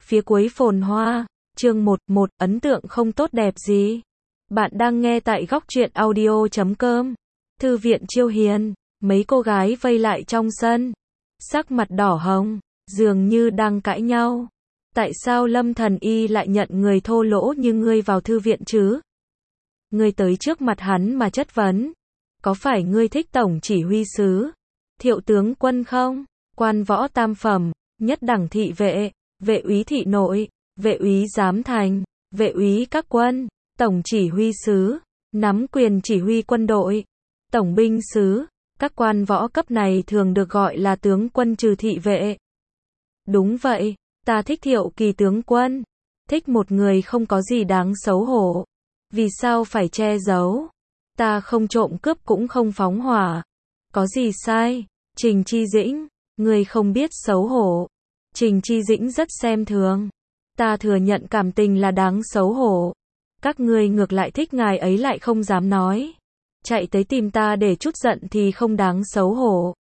Phía cuối phồn hoa, chương 1, ấn tượng không tốt đẹp gì. Bạn đang nghe tại góc truyện audio.com. Thư viện Chiêu Hiền, mấy cô gái vây lại trong sân. Sắc mặt đỏ hồng, dường như đang cãi nhau. Tại sao Lâm Thần Y lại nhận người thô lỗ như ngươi vào thư viện chứ? Ngươi tới trước mặt hắn mà chất vấn. Có phải ngươi thích tổng chỉ huy sứ, Thiệu tướng quân không? Quan võ tam phẩm, nhất đẳng thị vệ, vệ úy thị nội, vệ úy giám thành, vệ úy các quân, tổng chỉ huy sứ, nắm quyền chỉ huy quân đội, tổng binh sứ, các quan võ cấp này thường được gọi là tướng quân trừ thị vệ. Đúng vậy, ta thích Thiệu Kỳ tướng quân, thích một người không có gì đáng xấu hổ. Vì sao phải che giấu? Ta không trộm cướp cũng không phóng hỏa. Có gì sai? Trình Chi Dĩnh, người không biết xấu hổ. Trình Chi Dĩnh rất xem thường. Ta thừa nhận cảm tình là đáng xấu hổ. Các ngươi ngược lại thích ngài ấy lại không dám nói. Chạy tới tìm ta để trút giận thì không đáng xấu hổ.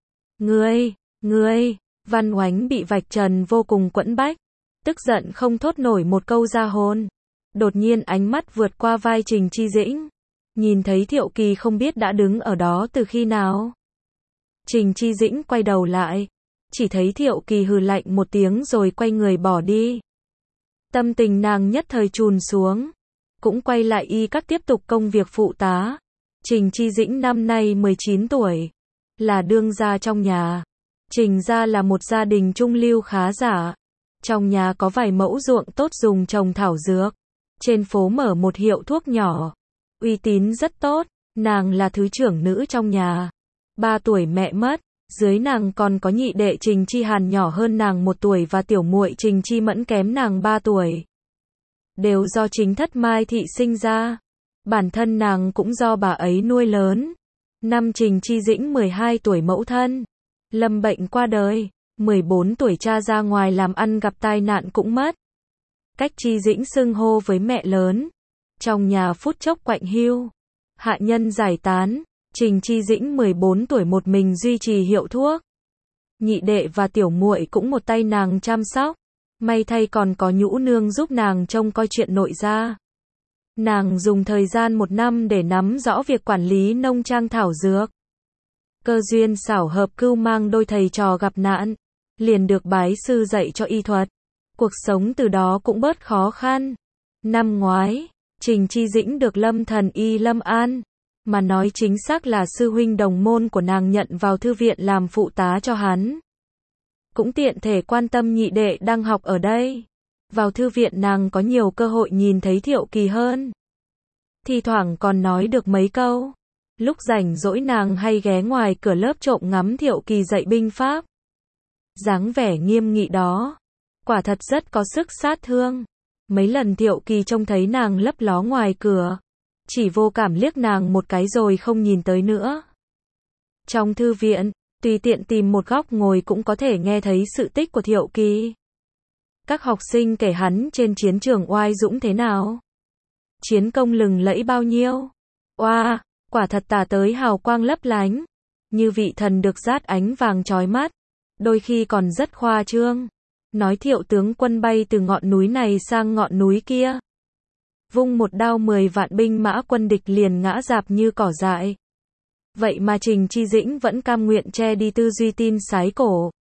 Ngươi, Văn Oánh bị vạch trần vô cùng quẫn bách. Tức giận không thốt nổi một câu ra hồn. Đột nhiên ánh mắt vượt qua vai Trình Chi Dĩnh. Nhìn thấy Thiệu Kỳ không biết đã đứng ở đó từ khi nào. Trình Chi Dĩnh quay đầu lại. Chỉ thấy Thiệu Kỳ hừ lạnh một tiếng rồi quay người bỏ đi. Tâm tình nàng nhất thời chùn xuống. Cũng quay lại y các tiếp tục công việc phụ tá. Trình Chi Dĩnh năm nay 19 tuổi. Là đương gia trong nhà. Trình gia là một gia đình trung lưu khá giả. Trong nhà có vài mẫu ruộng tốt dùng trồng thảo dược. Trên phố mở một hiệu thuốc nhỏ. Uy tín rất tốt. Nàng là thứ trưởng nữ trong nhà. 3 tuổi mẹ mất. Dưới nàng còn có nhị đệ Trình Chi Hàn nhỏ hơn nàng 1 tuổi và tiểu muội Trình Chi Mẫn kém nàng 3 tuổi. Đều do chính thất Mai Thị sinh ra. Bản thân nàng cũng do bà ấy nuôi lớn. Năm Trình Chi Dĩnh 12 tuổi mẫu thân lâm bệnh qua đời. 14 tuổi cha ra ngoài làm ăn gặp tai nạn cũng mất. Cách Chi Dĩnh xưng hô với mẹ lớn. Trong nhà phút chốc quạnh hiu. Hạ nhân giải tán. Trình Chi Dĩnh 14 tuổi một mình duy trì hiệu thuốc. Nhị đệ và tiểu muội cũng một tay nàng chăm sóc. May thay còn có nhũ nương giúp nàng trông coi chuyện nội gia. Nàng dùng thời gian 1 năm để nắm rõ việc quản lý nông trang thảo dược. Cơ duyên xảo hợp cưu mang đôi thầy trò gặp nạn. Liền được bái sư dạy cho y thuật. Cuộc sống từ đó cũng bớt khó khăn. Năm ngoái, Trình Chi Dĩnh được Lâm Thần Y Lâm An, mà nói chính xác là sư huynh đồng môn của nàng nhận vào thư viện làm phụ tá cho hắn. Cũng tiện thể quan tâm nhị đệ đang học ở đây. Vào thư viện nàng có nhiều cơ hội nhìn thấy Thiệu Kỳ hơn. Thi thoảng còn nói được mấy câu. Lúc rảnh rỗi nàng hay ghé ngoài cửa lớp trộm ngắm Thiệu Kỳ dạy binh pháp. Dáng vẻ nghiêm nghị đó, quả thật rất có sức sát thương. Mấy lần Thiệu Kỳ trông thấy nàng lấp ló ngoài cửa, chỉ vô cảm liếc nàng một cái rồi không nhìn tới nữa. Trong thư viện, tùy tiện tìm một góc ngồi cũng có thể nghe thấy sự tích của Thiệu Kỳ. Các học sinh kể hắn trên chiến trường oai dũng thế nào. Chiến công lừng lẫy bao nhiêu. Oa, quả thật tả tới hào quang lấp lánh. Như vị thần được dát ánh vàng chói mắt. Đôi khi còn rất khoa trương. Nói Thiệu tướng quân bay từ ngọn núi này sang ngọn núi kia. Vung một đao 10 vạn binh mã quân địch liền ngã rạp như cỏ dại. Vậy mà Trình Chi Dĩnh vẫn cam nguyện che đi tư duy tin sái cổ.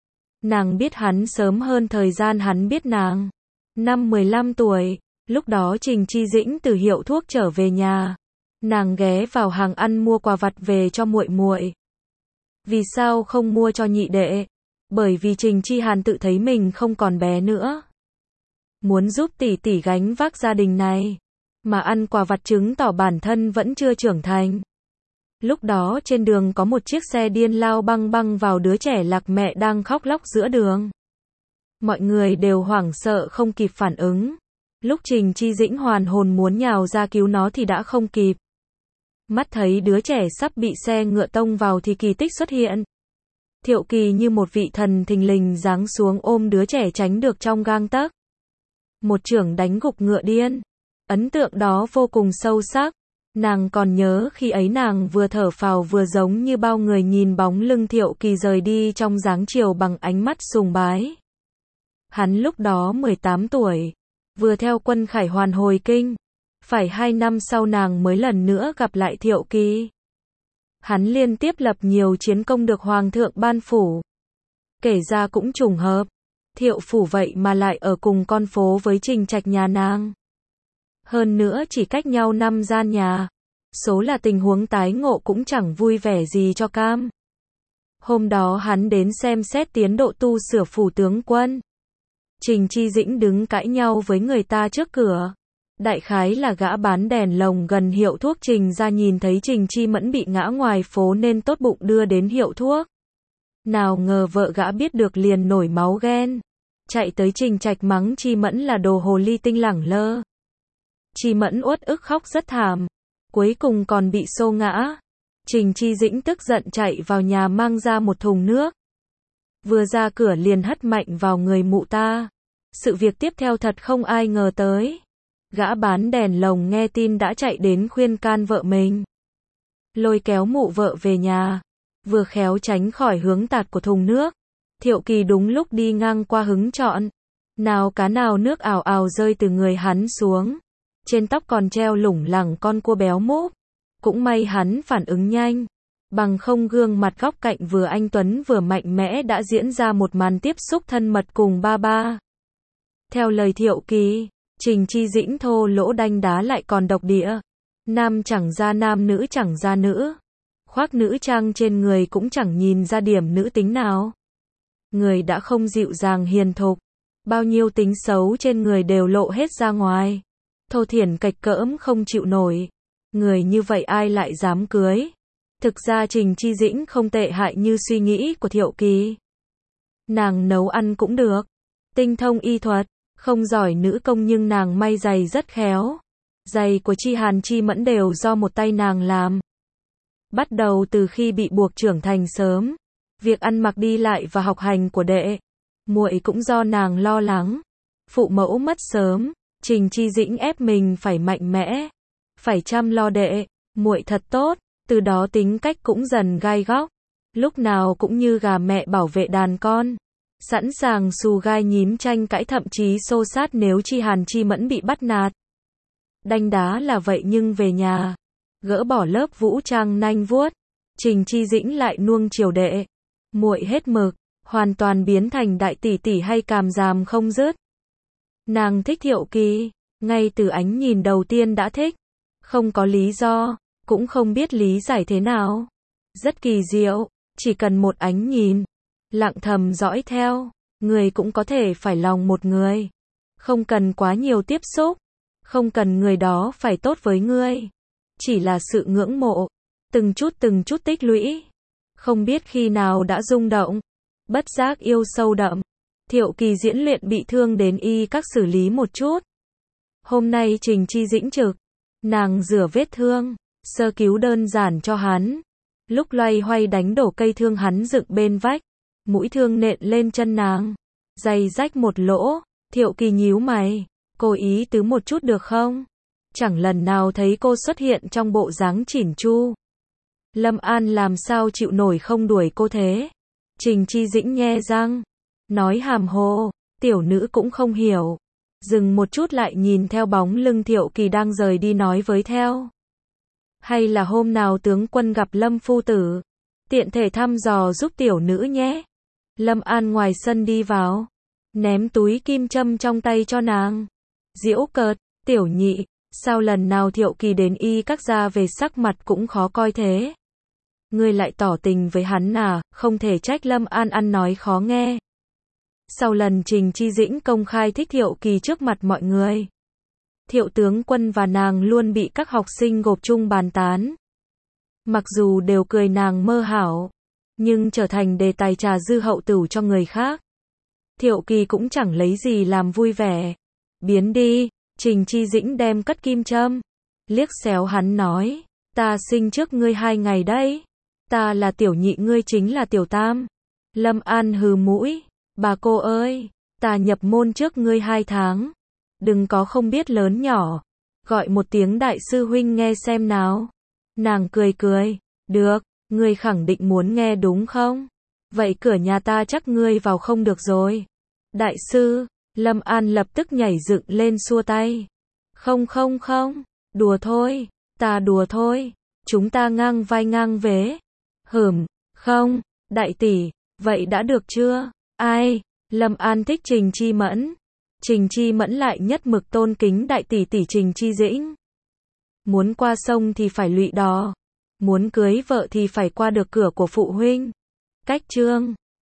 Nàng biết hắn sớm hơn thời gian hắn biết nàng. Năm 15 tuổi, lúc đó Trình Chi Dĩnh từ hiệu thuốc trở về nhà. Nàng ghé vào hàng ăn mua quà vặt về cho muội muội. Vì sao không mua cho nhị đệ? Bởi vì Trình Chi Hàn tự thấy mình không còn bé nữa. Muốn giúp tỷ tỷ gánh vác gia đình này. Mà ăn quà vặt chứng tỏ bản thân vẫn chưa trưởng thành. Lúc đó trên đường có một chiếc xe điên lao băng băng vào đứa trẻ lạc mẹ đang khóc lóc giữa đường. Mọi người đều hoảng sợ không kịp phản ứng. Lúc Trình Chi Dĩnh hoàn hồn muốn nhào ra cứu nó thì đã không kịp. Mắt thấy đứa trẻ sắp bị xe ngựa tông vào thì kỳ tích xuất hiện. Thiệu Kỳ như một vị thần thình lình giáng xuống ôm đứa trẻ tránh được trong gang tấc. Một chưởng đánh gục ngựa điên. Ấn tượng đó vô cùng sâu sắc. Nàng còn nhớ khi ấy nàng vừa thở phào vừa giống như bao người nhìn bóng lưng Thiệu Kỳ rời đi trong dáng chiều bằng ánh mắt sùng bái. Hắn lúc đó 18 tuổi, vừa theo quân Khải Hoàn hồi kinh. Phải 2 năm sau nàng mới lần nữa gặp lại Thiệu Kỳ. Hắn liên tiếp lập nhiều chiến công được Hoàng thượng ban phủ. Kể ra cũng trùng hợp. Thiệu phủ vậy mà lại ở cùng con phố với Trình Trạch nhà nàng. Hơn nữa chỉ cách nhau 5 gian nhà. Số là tình huống tái ngộ cũng chẳng vui vẻ gì cho cam. Hôm đó hắn đến xem xét tiến độ tu sửa phủ tướng quân. Trình Chi Dĩnh đứng cãi nhau với người ta trước cửa. Đại khái là gã bán đèn lồng gần hiệu thuốc Trình ra nhìn thấy Trình Chi Mẫn bị ngã ngoài phố nên tốt bụng đưa đến hiệu thuốc. Nào ngờ vợ gã biết được liền nổi máu ghen. Chạy tới Trình Trạch mắng Chi Mẫn là đồ hồ ly tinh lẳng lơ. Chi Mẫn uất ức khóc rất thảm. Cuối cùng còn bị xô ngã. Trình Chi Dĩnh tức giận chạy vào nhà mang ra một thùng nước. Vừa ra cửa liền hất mạnh vào người mụ ta. Sự việc tiếp theo thật không ai ngờ tới. Gã bán đèn lồng nghe tin đã chạy đến khuyên can vợ mình. Lôi kéo mụ vợ về nhà. Vừa khéo tránh khỏi hướng tạt của thùng nước. Thiệu Kỳ đúng lúc đi ngang qua hứng chọn. Nào cá nào nước ào ào rơi từ người hắn xuống. Trên tóc còn treo lủng lẳng con cua béo múp. Cũng may hắn phản ứng nhanh. Bằng không gương mặt góc cạnh vừa anh tuấn vừa mạnh mẽ đã diễn ra một màn tiếp xúc thân mật cùng ba ba. Theo lời Thiệu Kỳ, Trình Chi Dĩnh thô lỗ đanh đá lại còn độc địa. Nam chẳng ra nam, nữ chẳng ra nữ. Khoác nữ trang trên người cũng chẳng nhìn ra điểm nữ tính nào. Người đã không dịu dàng hiền thục. Bao nhiêu tính xấu trên người đều lộ hết ra ngoài. Thô thiển cạch cỡm không chịu nổi. Người như vậy ai lại dám cưới. Thực ra Trình Chi Dĩnh không tệ hại như suy nghĩ của Thiệu Kỳ. Nàng nấu ăn cũng được. Tinh thông y thuật. Không giỏi nữ công nhưng nàng may giày rất khéo. Giày của Chi Hàn Chi Mẫn đều do một tay nàng làm. Bắt đầu từ khi bị buộc trưởng thành sớm. Việc ăn mặc đi lại và học hành của đệ muội cũng do nàng lo lắng. Phụ mẫu mất sớm. Trình Chi Dĩnh ép mình phải mạnh mẽ. Phải chăm lo đệ muội thật tốt. Từ đó tính cách cũng dần gai góc. Lúc nào cũng như gà mẹ bảo vệ đàn con. Sẵn sàng xù gai nhím tranh cãi thậm chí xô sát nếu Chi Hàn Chi Mẫn bị bắt nạt. Đanh đá là vậy nhưng về nhà, gỡ bỏ lớp vũ trang nanh vuốt, Trình Chi Dĩnh lại nuông chiều đệ muội hết mực, hoàn toàn biến thành đại tỷ tỷ hay càm ràm không dứt. Nàng thích Thiệu Kỳ, ngay từ ánh nhìn đầu tiên đã thích, không có lý do, cũng không biết lý giải thế nào. Rất kỳ diệu, chỉ cần một ánh nhìn, lặng thầm dõi theo, người cũng có thể phải lòng một người. Không cần quá nhiều tiếp xúc, không cần người đó phải tốt với ngươi. Chỉ là sự ngưỡng mộ, từng chút tích lũy. Không biết khi nào đã rung động, bất giác yêu sâu đậm. Thiệu Kỳ diễn luyện bị thương đến y các xử lý một chút. Hôm nay Trình Chi Dĩnh trực, nàng rửa vết thương, sơ cứu đơn giản cho hắn. Lúc loay hoay đánh đổ cây thương hắn dựng bên vách, mũi thương nện lên chân nàng, giày rách một lỗ. Thiệu Kỳ nhíu mày, cô ý tứ một chút được không? Chẳng lần nào thấy cô xuất hiện trong bộ dáng chỉn chu. Lâm An làm sao chịu nổi không đuổi cô thế? Trình Chi Dĩnh nhe răng, nói hàm hồ, tiểu nữ cũng không hiểu. Dừng một chút lại nhìn theo bóng lưng Thiệu Kỳ đang rời đi nói với theo. Hay là hôm nào tướng quân gặp Lâm phu tử, tiện thể thăm dò giúp tiểu nữ nhé. Lâm An ngoài sân đi vào, ném túi kim châm trong tay cho nàng. Giễu cợt, tiểu nhị, sao lần nào Thiệu Kỳ đến y các gia về sắc mặt cũng khó coi thế? Ngươi lại tỏ tình với hắn à? Không thể trách Lâm An ăn nói khó nghe. Sau lần Trình Chi Dĩnh công khai thích Thiệu Kỳ trước mặt mọi người, Thiệu tướng quân và nàng luôn bị các học sinh gộp chung bàn tán. Mặc dù đều cười nàng mơ hảo, nhưng trở thành đề tài trà dư hậu tửu cho người khác. Thiệu Kỳ cũng chẳng lấy gì làm vui vẻ. Biến đi, Trình Chi Dĩnh đem cất kim châm, liếc xéo hắn nói, ta sinh trước ngươi 2 ngày đấy. Ta là tiểu nhị, ngươi chính là tiểu tam. Lâm An hừ mũi, bà cô ơi, ta nhập môn trước ngươi 2 tháng. Đừng có không biết lớn nhỏ. Gọi một tiếng đại sư huynh nghe xem nào. Nàng cười cười, được, ngươi khẳng định muốn nghe đúng không? Vậy cửa nhà ta chắc ngươi vào không được rồi. Đại sư, Lâm An lập tức nhảy dựng lên xua tay. Không không không, đùa thôi, ta đùa thôi, chúng ta ngang vai ngang vế. Không, đại tỷ, vậy đã được chưa? Ai? Lâm An thích Trình Chi Mẫn. Trình Chi Mẫn lại nhất mực tôn kính đại tỷ tỷ Trình Chi Dĩnh. Muốn qua sông thì phải lụy đò, muốn cưới vợ thì phải qua được cửa của phụ huynh. Cách chương